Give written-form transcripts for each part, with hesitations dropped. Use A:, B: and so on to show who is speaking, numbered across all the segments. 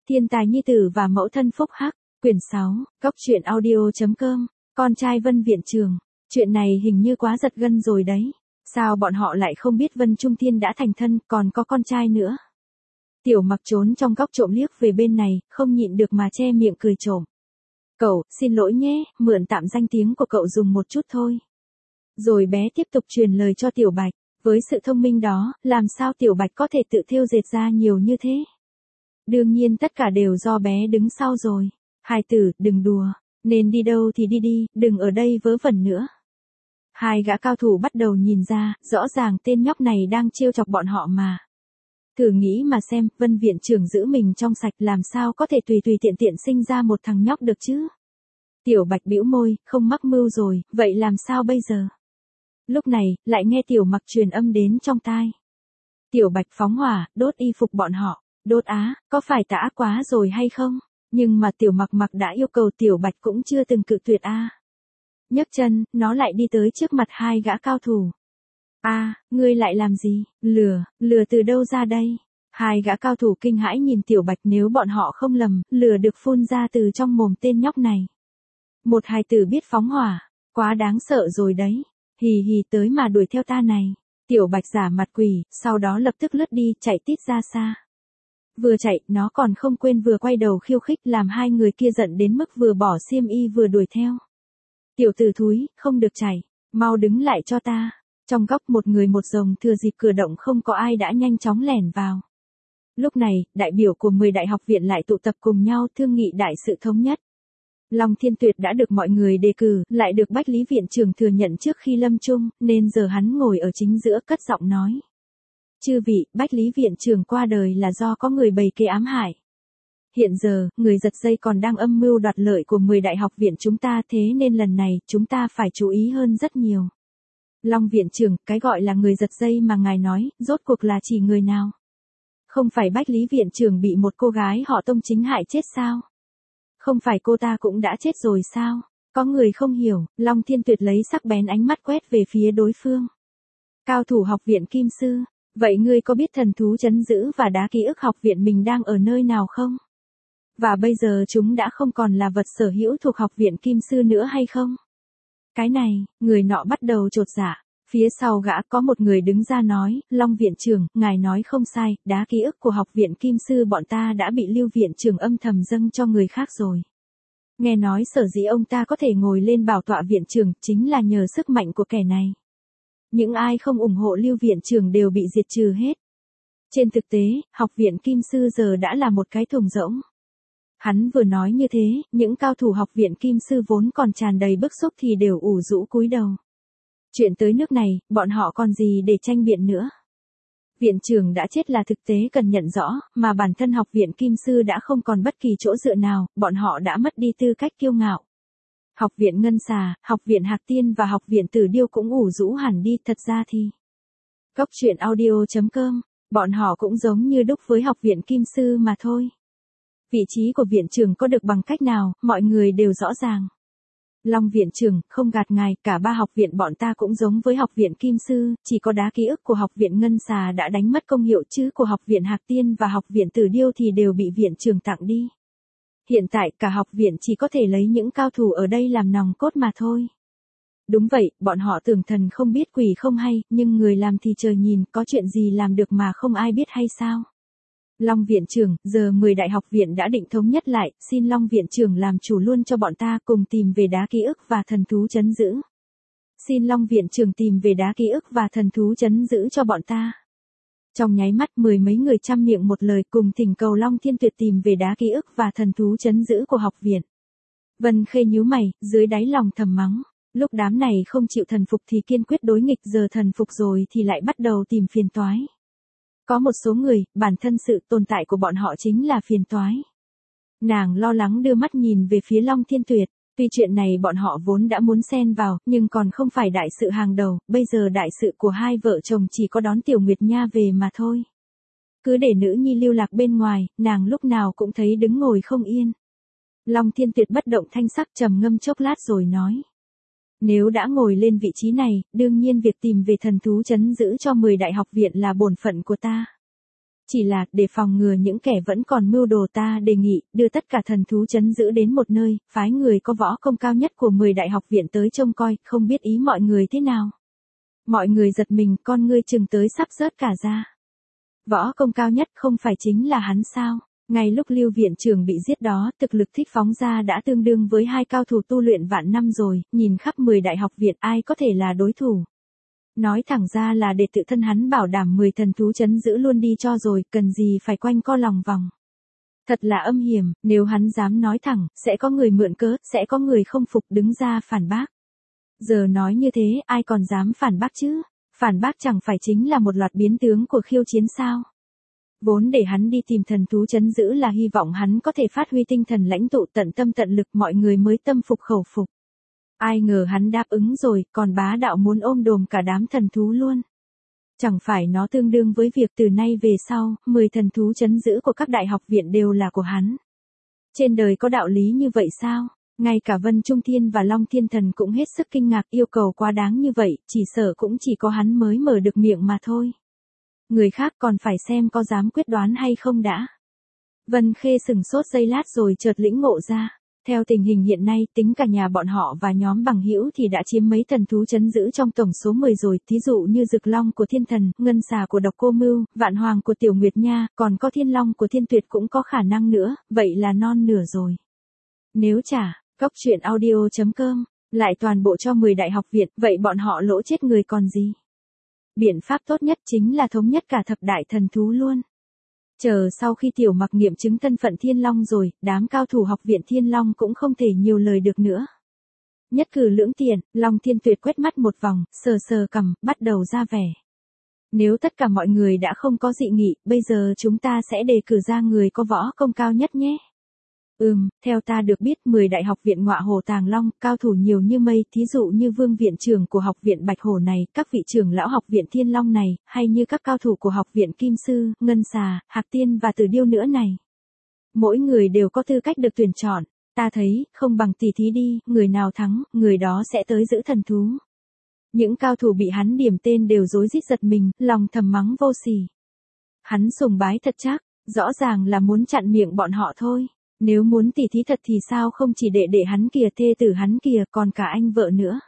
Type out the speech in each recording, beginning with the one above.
A: Thiên tài nhi tử và mẫu thân phúc hắc, quyển 6, góc truyện audio.com, con trai Vân Viện Trường. Chuyện này hình như quá giật gân rồi đấy. Sao bọn họ lại không biết Vân Trung Thiên đã thành thân, còn có con trai nữa? Tiểu Mặc trốn trong góc trộm liếc về bên này, không nhịn được mà che miệng cười trộm. Cậu, xin lỗi nhé, mượn tạm danh tiếng của cậu dùng một chút thôi. Rồi bé tiếp tục truyền lời cho Tiểu Bạch, với sự thông minh đó, làm sao Tiểu Bạch có thể tự thêu dệt ra nhiều như thế? Đương nhiên tất cả đều do bé đứng sau rồi. Hai tử, đừng đùa, nên đi đâu thì đi đi, đừng ở đây vớ vẩn nữa. Hai gã cao thủ bắt đầu nhìn ra, rõ ràng tên nhóc này đang trêu chọc bọn họ mà. Thử nghĩ mà xem, Vân Viện Trưởng giữ mình trong sạch làm sao có thể tùy tiện tiện sinh ra một thằng nhóc được chứ? Tiểu Bạch bĩu môi, không mắc mưu rồi, vậy làm sao bây giờ? Lúc này, lại nghe Tiểu Mặc truyền âm đến trong tai. Tiểu Bạch phóng hỏa, đốt y phục bọn họ. Đốt á, có phải tà ác quá rồi hay không? Nhưng mà Tiểu Mặc đã yêu cầu Tiểu Bạch cũng chưa từng cự tuyệt a. Nhấc chân, nó lại đi tới trước mặt hai gã cao thủ. Ngươi lại làm gì? Lừa từ đâu ra đây? Hai gã cao thủ kinh hãi nhìn Tiểu Bạch, nếu bọn họ không lầm, lừa được phun ra từ trong mồm tên nhóc này. Một hài tử biết phóng hỏa, quá đáng sợ rồi đấy. Hì hì, tới mà đuổi theo ta này. Tiểu Bạch giả mặt quỷ, sau đó lập tức lướt đi, chạy tít ra xa. Vừa chạy, nó còn không quên vừa quay đầu khiêu khích, làm hai người kia giận đến mức vừa bỏ xiêm y vừa đuổi theo. Tiểu tử thúi, không được chạy, mau đứng lại cho ta. Trong góc một người một rồng thừa dịp cửa động không có ai đã nhanh chóng lẻn vào. Lúc này, đại biểu của 10 đại học viện lại tụ tập cùng nhau thương nghị đại sự thống nhất. Long Thiên Tuyệt đã được mọi người đề cử, lại được Bách Lý Viện Trưởng thừa nhận trước khi lâm chung, nên giờ hắn ngồi ở chính giữa cất giọng nói. Chư vị, Bách Lý Viện Trưởng qua đời là do có người bày kế ám hại. Hiện giờ, người giật dây còn đang âm mưu đoạt lợi của 10 đại học viện chúng ta, thế nên lần này, chúng ta phải chú ý hơn rất nhiều. Long Viện Trưởng, cái gọi là người giật dây mà ngài nói, rốt cuộc là chỉ người nào? Không phải Bách Lý Viện Trưởng bị một cô gái họ Tông chính hại chết sao? Không phải cô ta cũng đã chết rồi sao? Có người không hiểu, Long Thiên Tuyệt lấy sắc bén ánh mắt quét về phía đối phương. Cao thủ học viện Kim Sư, vậy ngươi có biết thần thú trấn giữ và đá ký ức học viện mình đang ở nơi nào không? Và bây giờ chúng đã không còn là vật sở hữu thuộc học viện Kim Sư nữa hay không? Cái này, người nọ bắt đầu chột dạ. Phía sau gã có một người đứng ra nói, Long Viện Trưởng, ngài nói không sai, đá ký ức của học viện Kim Sư bọn ta đã bị Lưu Viện Trưởng âm thầm dâng cho người khác rồi. Nghe nói sở dĩ ông ta có thể ngồi lên bảo tọa viện trưởng chính là nhờ sức mạnh của kẻ này. Những ai không ủng hộ Lưu Viện Trưởng đều bị diệt trừ hết. Trên thực tế, học viện Kim Sư giờ đã là một cái thùng rỗng. Hắn vừa nói như thế, những cao thủ học viện Kim Sư vốn còn tràn đầy bức xúc thì đều ủ rũ cúi đầu. Chuyện tới nước này, bọn họ còn gì để tranh biện nữa. Viện trưởng đã chết là thực tế cần nhận rõ, mà bản thân học viện Kim Sư đã không còn bất kỳ chỗ dựa nào, bọn họ đã mất đi tư cách kiêu ngạo. Học viện Ngân Xà, học viện Hạc Tiên và học viện Tử Điêu cũng ủ rũ hẳn đi, thật ra thì. Góc truyện audio.com, bọn họ cũng giống như đúc với học viện Kim Sư mà thôi. Vị trí của viện trưởng có được bằng cách nào, mọi người đều rõ ràng. Long Viện Trưởng, không gạt ngài, cả ba học viện bọn ta cũng giống với học viện Kim Sư, chỉ có đá ký ức của học viện Ngân Xà đã đánh mất công hiệu, chứ của học viện Hạc Tiên và học viện Tử Điêu thì đều bị viện trưởng tặng đi. Hiện tại cả học viện chỉ có thể lấy những cao thủ ở đây làm nòng cốt mà thôi. Đúng vậy, bọn họ tưởng thần không biết quỷ không hay, nhưng người làm thì trời nhìn, có chuyện gì làm được mà không ai biết hay sao? Long Viện Trưởng, giờ 10 đại học viện đã định thống nhất lại, xin Long Viện Trưởng làm chủ luôn cho bọn ta cùng tìm về đá ký ức và thần thú trấn giữ. Xin Long Viện Trưởng tìm về đá ký ức và thần thú trấn giữ cho bọn ta. Trong nháy mắt 10 mấy người trăm miệng một lời cùng thỉnh cầu Long Thiên Tuyệt tìm về đá ký ức và thần thú trấn giữ của học viện. Vân Khê nhíu mày, dưới đáy lòng thầm mắng. Lúc đám này không chịu thần phục thì kiên quyết đối nghịch, giờ thần phục rồi thì lại bắt đầu tìm phiền toái. Có một số người, bản thân sự tồn tại của bọn họ chính là phiền toái. Nàng lo lắng đưa mắt nhìn về phía Long Thiên Tuyệt, tuy chuyện này bọn họ vốn đã muốn xen vào, nhưng còn không phải đại sự hàng đầu, bây giờ đại sự của hai vợ chồng chỉ có đón Tiểu Nguyệt Nha về mà thôi. Cứ để nữ nhi lưu lạc bên ngoài, nàng lúc nào cũng thấy đứng ngồi không yên. Long Thiên Tuyệt bất động thanh sắc, trầm ngâm chốc lát rồi nói. Nếu đã ngồi lên vị trí này, đương nhiên việc tìm về thần thú trấn giữ cho 10 đại học viện là bổn phận của ta. Chỉ là, để phòng ngừa những kẻ vẫn còn mưu đồ ta đề nghị, đưa tất cả thần thú trấn giữ đến một nơi, phái người có võ công cao nhất của 10 đại học viện tới trông coi, không biết ý mọi người thế nào. Mọi người giật mình, con ngươi chừng tới sắp rớt cả ra. Võ công cao nhất không phải chính là hắn sao? Ngay lúc Lưu viện trưởng bị giết đó, thực lực thích phóng ra đã tương đương với 2 cao thủ tu luyện vạn năm rồi, nhìn khắp 10 đại học viện ai có thể là đối thủ. Nói thẳng ra là để tự thân hắn bảo đảm 10 thần thú trấn giữ luôn đi cho rồi, cần gì phải quanh co lòng vòng. Thật là âm hiểm, nếu hắn dám nói thẳng, sẽ có người mượn cớ, sẽ có người không phục đứng ra phản bác. Giờ nói như thế, ai còn dám phản bác chứ? Phản bác chẳng phải chính là một loạt biến tướng của khiêu chiến sao? Vốn để hắn đi tìm thần thú trấn giữ là hy vọng hắn có thể phát huy tinh thần lãnh tụ tận tâm tận lực, mọi người mới tâm phục khẩu phục. Ai ngờ hắn đáp ứng rồi, còn bá đạo muốn ôm đồm cả đám thần thú luôn. Chẳng phải nó tương đương với việc từ nay về sau, 10 thần thú trấn giữ của các đại học viện đều là của hắn. Trên đời có đạo lý như vậy sao? Ngay cả Vân Trung Thiên và Long Thiên Thần cũng hết sức kinh ngạc, yêu cầu quá đáng như vậy, chỉ sợ cũng chỉ có hắn mới mở được miệng mà thôi. Người khác còn phải xem có dám quyết đoán hay không đã. Vân Khê sừng sốt giây lát rồi chợt lĩnh ngộ ra. Theo tình hình hiện nay, tính cả nhà bọn họ và nhóm bằng hữu thì đã chiếm mấy thần thú trấn giữ trong tổng số 10 rồi, thí dụ như Dực Long của Thiên Thần, Ngân Xà của Độc Cô Mưu, Vạn Hoàng của Tiểu Nguyệt Nha, còn có Thiên Long của Thiên Tuyệt cũng có khả năng nữa, vậy là non nửa rồi. Nếu trả, cóc truyện audio.com, lại toàn bộ cho 10 đại học viện, vậy bọn họ lỗ chết người còn gì. Biện pháp tốt nhất chính là thống nhất cả thập đại thần thú luôn. Chờ sau khi Tiểu Mặc nghiệm chứng thân phận Thiên Long rồi, đám cao thủ học viện Thiên Long cũng không thể nhiều lời được nữa. Nhất cử lưỡng tiện, Long Thiên Tuyệt quét mắt một vòng, sờ sờ cằm, bắt đầu ra vẻ. Nếu tất cả mọi người đã không có dị nghị, bây giờ chúng ta sẽ đề cử ra người có võ công cao nhất nhé. Theo ta được biết 10 đại học viện Ngọa Hổ Tàng Long, cao thủ nhiều như mây, thí dụ như Vương viện trưởng của học viện Bạch Hổ này, các vị trưởng lão học viện Thiên Long này, hay như các cao thủ của học viện Kim Sư, Ngân Xà, Hạc Tiên và Tử Điêu nữa này. Mỗi người đều có tư cách được tuyển chọn, ta thấy, không bằng tỉ thí đi, người nào thắng, người đó sẽ tới giữ thần thú. Những cao thủ bị hắn điểm tên đều rối rít giật mình, lòng thầm mắng vô sỉ. Hắn sùng bái thật chắc, rõ ràng là muốn chặn miệng bọn họ thôi. Nếu muốn tỉ thí thật thì sao không chỉ để hắn kìa, thê tử hắn kìa, còn cả anh vợ nữa.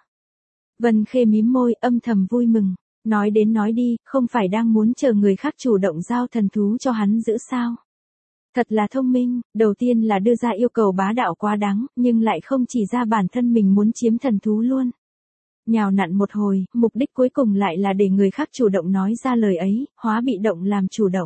A: Vân Khê mím môi, âm thầm vui mừng. Nói đến nói đi, không phải đang muốn chờ người khác chủ động giao thần thú cho hắn giữ sao? Thật là thông minh, đầu tiên là đưa ra yêu cầu bá đạo quá đáng, nhưng lại không chỉ ra bản thân mình muốn chiếm thần thú luôn. Nhào nặn một hồi, mục đích cuối cùng lại là để người khác chủ động nói ra lời ấy, hóa bị động làm chủ động.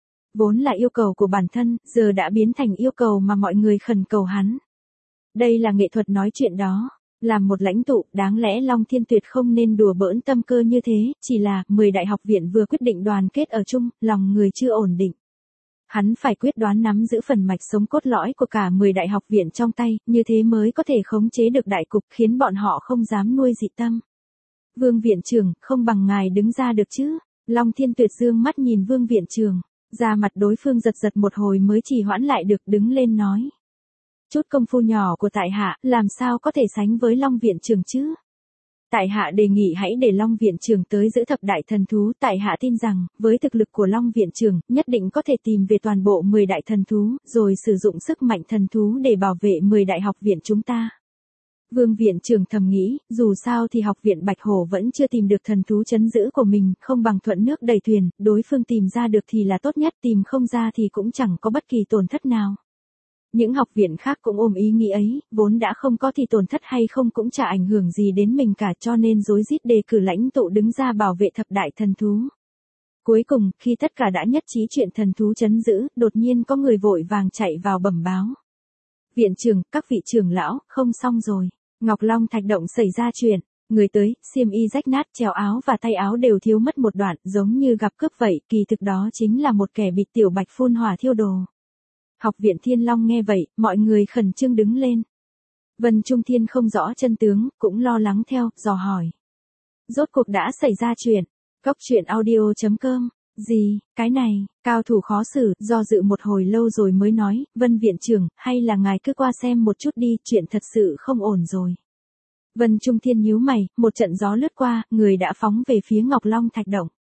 A: Vốn là yêu cầu của bản thân, giờ đã biến thành yêu cầu mà mọi người khẩn cầu hắn. Đây là nghệ thuật nói chuyện đó. Làm một lãnh tụ, đáng lẽ Long Thiên Tuyệt không nên đùa bỡn tâm cơ như thế, chỉ là 10 đại học viện vừa quyết định đoàn kết ở chung, lòng người chưa ổn định. Hắn phải quyết đoán nắm giữ phần mạch sống cốt lõi của cả 10 đại học viện trong tay, như thế mới có thể khống chế được đại cục, khiến bọn họ không dám nuôi dị tâm. Vương viện trưởng, không bằng ngài đứng ra được chứ? Long Thiên Tuyệt dương mắt nhìn Vương viện trưởng. Da mặt đối phương giật giật một hồi mới trì hoãn lại được, đứng lên nói. Chút công phu nhỏ của tại hạ, làm sao có thể sánh với Long viện trưởng chứ? Tại hạ đề nghị hãy để Long viện trưởng tới giữ thập đại thần thú, tại hạ tin rằng, với thực lực của Long viện trưởng, nhất định có thể tìm về toàn bộ 10 đại thần thú, rồi sử dụng sức mạnh thần thú để bảo vệ 10 đại học viện chúng ta. Vương viện trưởng thầm nghĩ, dù sao thì học viện Bạch Hổ vẫn chưa tìm được thần thú trấn giữ của mình, không bằng thuận nước đẩy thuyền, đối phương tìm ra được thì là tốt nhất, tìm không ra thì cũng chẳng có bất kỳ tổn thất nào. Những học viện khác cũng ôm ý nghĩ ấy, vốn đã không có thì tổn thất hay không cũng chả ảnh hưởng gì đến mình cả, cho nên rối rít đề cử lãnh tụ đứng ra bảo vệ thập đại thần thú. Cuối cùng, khi tất cả đã nhất trí chuyện thần thú trấn giữ, đột nhiên có người vội vàng chạy vào bẩm báo. Viện trưởng, các vị trưởng lão, không xong rồi. Ngọc Long Thạch Động xảy ra chuyện, người tới, xiêm y rách nát, trèo áo và tay áo đều thiếu mất một đoạn, giống như gặp cướp vậy, kỳ thực đó chính là một kẻ bị Tiểu Bạch phun hỏa thiêu đồ. Học viện Thiên Long nghe vậy, mọi người khẩn trương đứng lên. Vân Trung Thiên không rõ chân tướng, cũng lo lắng theo, dò hỏi. Rốt cuộc đã xảy ra chuyện. Cóc truyện audio.com. Gì, cái này, cao thủ khó xử, do dự một hồi lâu rồi mới nói, Vân viện trưởng, hay là ngài cứ qua xem một chút đi, chuyện thật sự không ổn rồi. Vân Trung Thiên nhíu mày, một trận gió lướt qua, người đã phóng về phía Ngọc Long Thạch Động.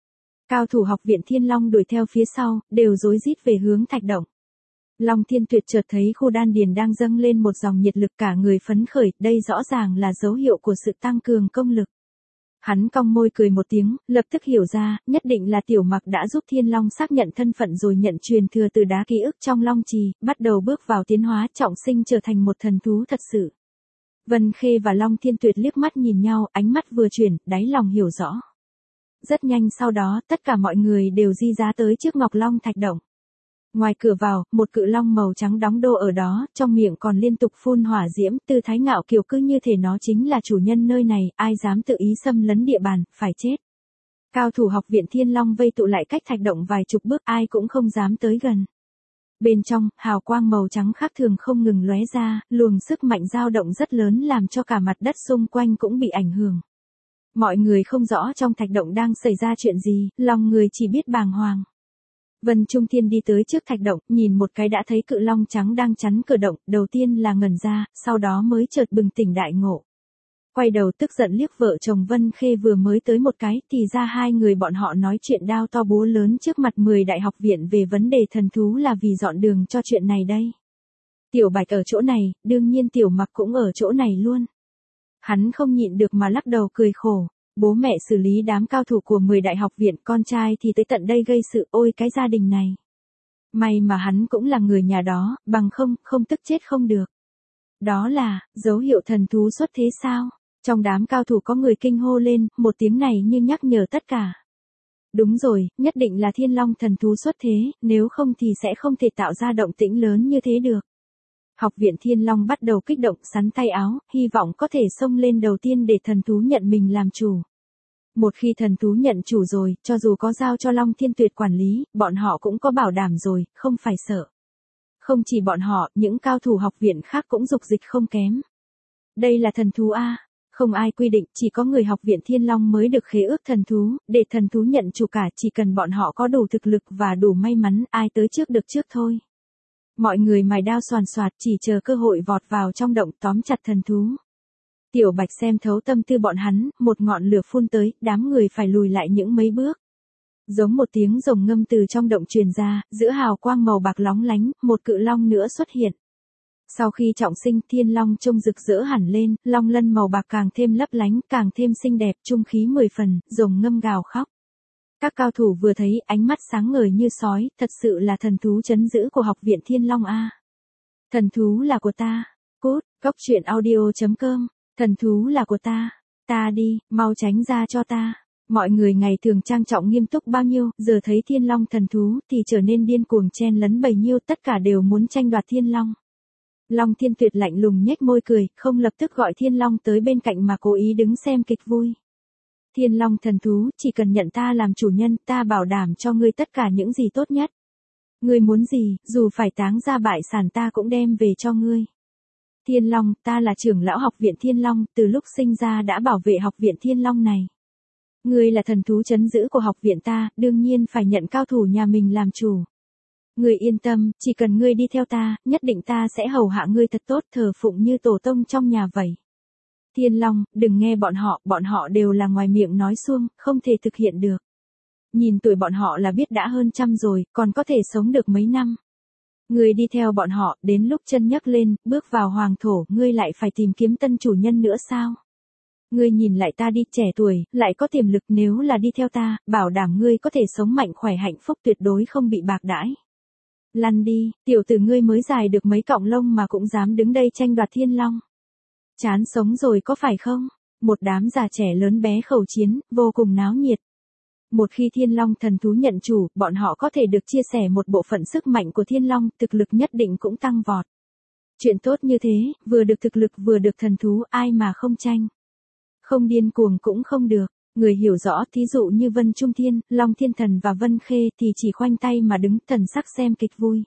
A: Cao thủ học viện Thiên Long đuổi theo phía sau, đều rối rít về hướng thạch động. Long Thiên Tuyệt chợt thấy khu đan điền đang dâng lên một dòng nhiệt lực, cả người phấn khởi, đây rõ ràng là dấu hiệu của sự tăng cường công lực. Hắn cong môi cười một tiếng, lập tức hiểu ra, nhất định là Tiểu Mặc đã giúp Thiên Long xác nhận thân phận rồi nhận truyền thừa từ đá ký ức trong Long Trì, bắt đầu bước vào tiến hóa trọng sinh trở thành một thần thú thật sự. Vân Khê và Long Thiên Tuyệt liếc mắt nhìn nhau, ánh mắt vừa chuyển, đáy lòng hiểu rõ. Rất nhanh sau đó, tất cả mọi người đều di giá tới trước Ngọc Long thạch động. Ngoài cửa vào, một cự long màu trắng đóng đô ở đó, trong miệng còn liên tục phun hỏa diễm, tư thái ngạo kiều cứ như thể nó chính là chủ nhân nơi này, ai dám tự ý xâm lấn địa bàn, phải chết. Cao thủ học viện Thiên Long vây tụ lại cách thạch động vài chục bước, ai cũng không dám tới gần. Bên trong, hào quang màu trắng khác thường không ngừng lóe ra, luồng sức mạnh dao động rất lớn làm cho cả mặt đất xung quanh cũng bị ảnh hưởng. Mọi người không rõ trong thạch động đang xảy ra chuyện gì, lòng người chỉ biết bàng hoàng. Vân Trung Thiên đi tới trước thạch động, nhìn một cái đã thấy cự long trắng đang chắn cửa động, đầu tiên là ngẩn ra, sau đó mới chợt bừng tỉnh đại ngộ. Quay đầu tức giận liếc vợ chồng Vân Khê vừa mới tới một cái, thì ra hai người bọn họ nói chuyện đao to búa lớn trước mặt 10 đại học viện về vấn đề thần thú là vì dọn đường cho chuyện này đây. Tiểu Bạch ở chỗ này, đương nhiên Tiểu Mặc cũng ở chỗ này luôn. Hắn không nhịn được mà lắc đầu cười khổ. Bố mẹ xử lý đám cao thủ của 10 đại học viện, con trai thì tới tận đây gây sự, ôi cái gia đình này. May mà hắn cũng là người nhà đó, bằng không tức chết không được. Đó là, dấu hiệu thần thú xuất thế sao? Trong đám cao thủ có người kinh hô lên, một tiếng này như nhắc nhở tất cả. Đúng rồi, nhất định là Thiên Long thần thú xuất thế, nếu không thì sẽ không thể tạo ra động tĩnh lớn như thế được. Học viện Thiên Long bắt đầu kích động, sắn tay áo, hy vọng có thể xông lên đầu tiên để thần thú nhận mình làm chủ. Một khi thần thú nhận chủ rồi, cho dù có giao cho Long Thiên Tuyệt quản lý, bọn họ cũng có bảo đảm rồi, không phải sợ. Không chỉ bọn họ, những cao thủ học viện khác cũng dục dịch không kém. Đây là thần thú A. Không ai quy định, chỉ có người học viện Thiên Long mới được khế ước thần thú, để thần thú nhận chủ cả, chỉ cần bọn họ có đủ thực lực và đủ may mắn, ai tới trước được trước thôi. Mọi người mài đao xoàn xoạt chỉ chờ cơ hội vọt vào trong động tóm chặt thần thú. Tiểu Bạch xem thấu tâm tư bọn hắn, một ngọn lửa phun tới, đám người phải lùi lại những mấy bước. Giống một tiếng rồng ngâm từ trong động truyền ra, giữa hào quang màu bạc lóng lánh, một cự long nữa xuất hiện. Sau khi trọng sinh, Thiên Long trông rực rỡ hẳn lên, long lân màu bạc càng thêm lấp lánh, càng thêm xinh đẹp, trung khí 10 phần, rồng ngâm gào khóc. Các cao thủ vừa thấy, ánh mắt sáng ngời như sói, thật sự là thần thú trấn giữ của học viện Thiên Long A. Thần thú là của ta. Cút, cóc truyện audio.com. Thần thú là của ta. Ta đi, mau tránh ra cho ta. Mọi người ngày thường trang trọng nghiêm túc bao nhiêu, giờ thấy Thiên Long thần thú thì trở nên điên cuồng chen lấn bầy nhiêu, tất cả đều muốn tranh đoạt Thiên Long. Long Thiên Tuyệt lạnh lùng nhếch môi cười, không lập tức gọi Thiên Long tới bên cạnh mà cố ý đứng xem kịch vui. Thiên Long thần thú, chỉ cần nhận ta làm chủ nhân, ta bảo đảm cho ngươi tất cả những gì tốt nhất. Ngươi muốn gì, dù phải táng ra bại sản ta cũng đem về cho ngươi. Thiên Long, ta là trưởng lão học viện Thiên Long, từ lúc sinh ra đã bảo vệ học viện Thiên Long này. Ngươi là thần thú trấn giữ của học viện ta, đương nhiên phải nhận cao thủ nhà mình làm chủ. Ngươi yên tâm, chỉ cần ngươi đi theo ta, nhất định ta sẽ hầu hạ ngươi thật tốt, thờ phụng như tổ tông trong nhà vậy. Thiên Long, đừng nghe bọn họ đều là ngoài miệng nói suông, không thể thực hiện được. Nhìn tuổi bọn họ là biết đã hơn trăm rồi, còn có thể sống được mấy năm. Ngươi đi theo bọn họ, đến lúc chân nhấc lên, bước vào hoàng thổ, ngươi lại phải tìm kiếm tân chủ nhân nữa sao? Ngươi nhìn lại ta đi, trẻ tuổi, lại có tiềm lực, nếu là đi theo ta, bảo đảm ngươi có thể sống mạnh khỏe hạnh phúc tuyệt đối không bị bạc đãi. Lăn đi, tiểu tử ngươi mới dài được mấy cọng lông mà cũng dám đứng đây tranh đoạt Thiên Long. Chán sống rồi có phải không? Một đám già trẻ lớn bé khẩu chiến, vô cùng náo nhiệt. Một khi Thiên Long thần thú nhận chủ, bọn họ có thể được chia sẻ một bộ phận sức mạnh của Thiên Long, thực lực nhất định cũng tăng vọt. Chuyện tốt như thế, vừa được thực lực vừa được thần thú, ai mà không tranh. Không điên cuồng cũng không được. Người hiểu rõ, thí dụ như Vân Trung Thiên, Long Thiên Thần và Vân Khê thì chỉ khoanh tay mà đứng thần sắc xem kịch vui.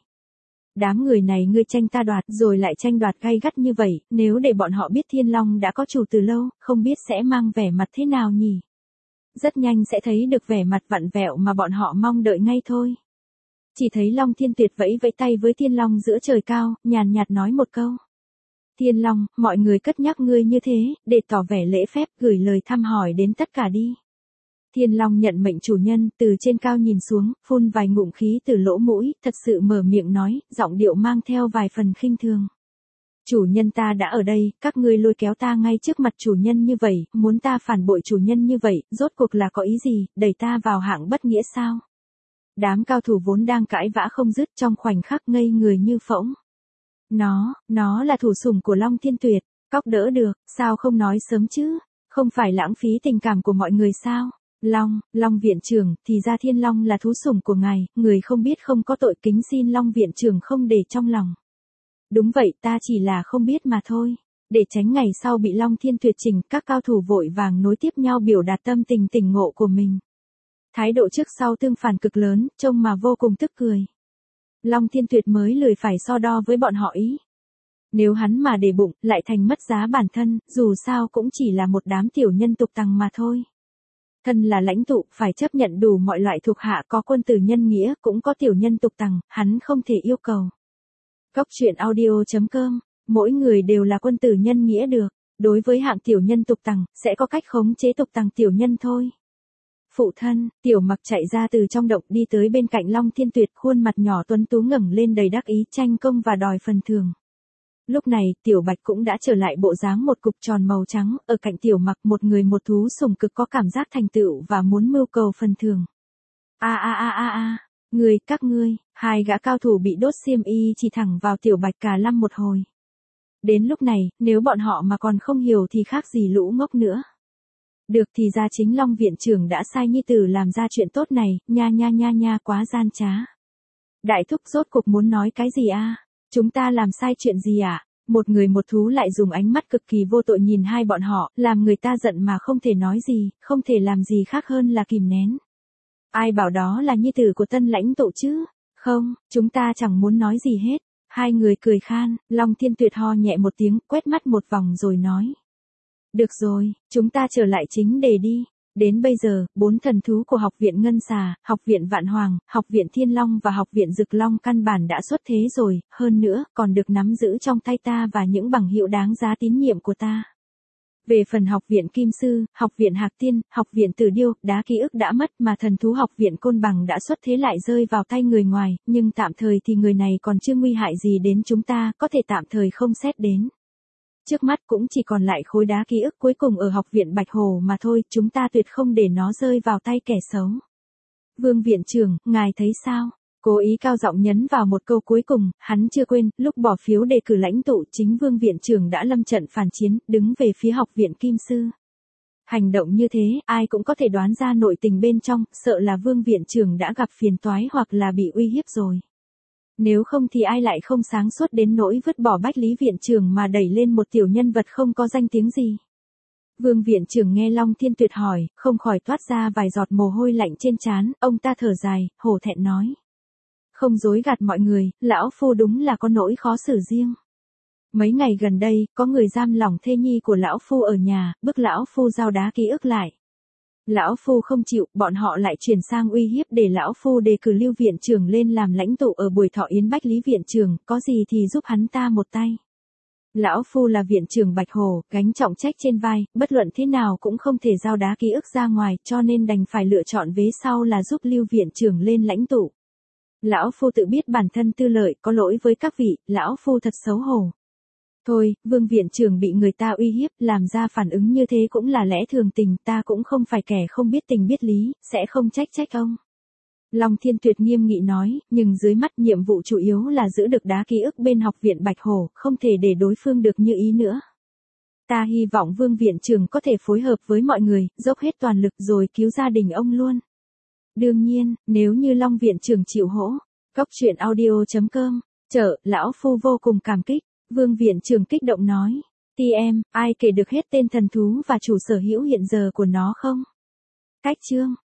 A: Đám người này ngươi tranh ta đoạt rồi lại tranh đoạt gay gắt như vậy, nếu để bọn họ biết Thiên Long đã có chủ từ lâu, không biết sẽ mang vẻ mặt thế nào nhỉ? Rất nhanh sẽ thấy được vẻ mặt vặn vẹo mà bọn họ mong đợi ngay thôi. Chỉ thấy Long Thiên Tuyệt vẫy vẫy tay với Thiên Long giữa trời cao, nhàn nhạt nói một câu. Thiên Long, mọi người cất nhắc ngươi như thế, để tỏ vẻ lễ phép, gửi lời thăm hỏi đến tất cả đi. Thiên Long nhận mệnh chủ nhân, từ trên cao nhìn xuống, phun vài ngụm khí từ lỗ mũi, thật sự mở miệng nói, giọng điệu mang theo vài phần khinh thường. Chủ nhân ta đã ở đây, các ngươi lôi kéo ta ngay trước mặt chủ nhân như vậy, muốn ta phản bội chủ nhân như vậy, rốt cuộc là có ý gì, đẩy ta vào hạng bất nghĩa sao? Đám cao thủ vốn đang cãi vã không dứt trong khoảnh khắc ngây người như phỗng. Nó là thủ sủng của Long Thiên Tuyệt, cóc đỡ được, sao không nói sớm chứ? Không phải lãng phí tình cảm của mọi người sao? Long viện trưởng, thì ra Thiên Long là thú sủng của ngài, người không biết không có tội, kính xin Long viện trưởng không để trong lòng. Đúng vậy, ta chỉ là không biết mà thôi. Để tránh ngày sau bị Long Thiên Tuyệt chỉnh, các cao thủ vội vàng nối tiếp nhau biểu đạt tâm tình tỉnh ngộ của mình. Thái độ trước sau tương phản cực lớn, trông mà vô cùng tức cười. Long Thiên Tuyệt mới lười phải so đo với bọn họ ý. Nếu hắn mà để bụng, lại thành mất giá bản thân, dù sao cũng chỉ là một đám tiểu nhân tục tằng mà thôi. Thân là lãnh tụ, phải chấp nhận đủ mọi loại thuộc hạ, có quân tử nhân nghĩa, cũng có tiểu nhân tục tằng, hắn không thể yêu cầu. Góc truyện audio.com, mỗi người đều là quân tử nhân nghĩa được, đối với hạng tiểu nhân tục tằng, sẽ có cách khống chế tục tằng tiểu nhân thôi. Phụ thân, Tiểu Mặc chạy ra từ trong động đi tới bên cạnh Long Thiên Tuyệt, khuôn mặt nhỏ tuấn tú ngẩng lên đầy đắc ý, tranh công và đòi phần thưởng. Lúc này, Tiểu Bạch cũng đã trở lại bộ dáng một cục tròn màu trắng, ở cạnh Tiểu Mặc một người một thú sủng cực có cảm giác thành tựu và muốn mưu cầu phần thưởng. Các ngươi, hai gã cao thủ bị đốt xiêm y chỉ thẳng vào Tiểu Bạch cả lăm một hồi. Đến lúc này, nếu bọn họ mà còn không hiểu thì khác gì lũ ngốc nữa. Được, thì ra chính Long viện trưởng đã sai nhi tử làm ra chuyện tốt này, nha, quá gian trá. Đại thúc rốt cuộc muốn nói cái gì a? Chúng ta làm sai chuyện gì ạ? Một người một thú lại dùng ánh mắt cực kỳ vô tội nhìn hai bọn họ, làm người ta giận mà không thể nói gì, không thể làm gì khác hơn là kìm nén. Ai bảo đó là nhi tử của tân lãnh tụ chứ? Không, chúng ta chẳng muốn nói gì hết. Hai người cười khan, Long Thiên Tuyệt ho nhẹ một tiếng, quét mắt một vòng rồi nói. Được rồi, chúng ta trở lại chính đề đi. Đến bây giờ, 4 thần thú của Học viện Ngân Xà, Học viện Vạn Hoàng, Học viện Thiên Long và Học viện Dực Long căn bản đã xuất thế rồi, hơn nữa, còn được nắm giữ trong tay ta và những bằng hữu đáng giá tín nhiệm của ta. Về phần Học viện Kim Sư, Học viện Hạc Tiên, Học viện Tử Điêu, đá ký ức đã mất mà thần thú Học viện Côn Bằng đã xuất thế lại rơi vào tay người ngoài, nhưng tạm thời thì người này còn chưa nguy hại gì đến chúng ta, có thể tạm thời không xét đến. Trước mắt cũng chỉ còn lại khối đá ký ức cuối cùng ở Học viện Bạch Hồ mà thôi, chúng ta tuyệt không để nó rơi vào tay kẻ xấu. Vương viện trưởng, ngài thấy sao? Cố ý cao giọng nhấn vào một câu cuối cùng, hắn chưa quên, lúc bỏ phiếu đề cử lãnh tụ chính Vương viện trưởng đã lâm trận phản chiến, đứng về phía Học viện Kim Sư. Hành động như thế, ai cũng có thể đoán ra nội tình bên trong, sợ là Vương viện trưởng đã gặp phiền toái hoặc là bị uy hiếp rồi. Nếu không thì ai lại không sáng suốt đến nỗi vứt bỏ Bách Lý viện trưởng mà đẩy lên một tiểu nhân vật không có danh tiếng gì. Vương viện trưởng nghe Long Thiên Tuyệt hỏi, không khỏi toát ra vài giọt mồ hôi lạnh trên trán, ông ta thở dài, hổ thẹn nói. Không dối gạt mọi người, lão phu đúng là có nỗi khó xử riêng. Mấy ngày gần đây, có người giam lỏng thê nhi của lão phu ở nhà, bức lão phu giao đá ký ức lại. Lão phu không chịu, bọn họ lại chuyển sang uy hiếp để lão phu đề cử Lưu viện trưởng lên làm lãnh tụ ở buổi thọ yến Bách Lý viện trưởng, có gì thì giúp hắn ta một tay. Lão phu là viện trưởng Bạch Hồ, gánh trọng trách trên vai, bất luận thế nào cũng không thể giao đá ký ức ra ngoài, cho nên đành phải lựa chọn vế sau là giúp Lưu viện trưởng lên lãnh tụ. Lão phu tự biết bản thân tư lợi, có lỗi với các vị, lão phu thật xấu hổ. Thôi, Vương viện trưởng bị người ta uy hiếp, làm ra phản ứng như thế cũng là lẽ thường tình, ta cũng không phải kẻ không biết tình biết lý, sẽ không trách ông. Long Thiên Tuyệt nghiêm nghị nói, nhưng dưới mắt nhiệm vụ chủ yếu là giữ được đá ký ức bên Học viện Bạch Hổ, không thể để đối phương được như ý nữa. Ta hy vọng Vương viện trưởng có thể phối hợp với mọi người, dốc hết toàn lực rồi cứu gia đình ông luôn. Đương nhiên, nếu như Long viện trưởng chịu hỗ. Góc truyện audio.com, lão phu vô cùng cảm kích. Vương viện trưởng kích động nói. TM, ai kể được hết tên thần thú và chủ sở hữu hiện giờ của nó không? Cách chương.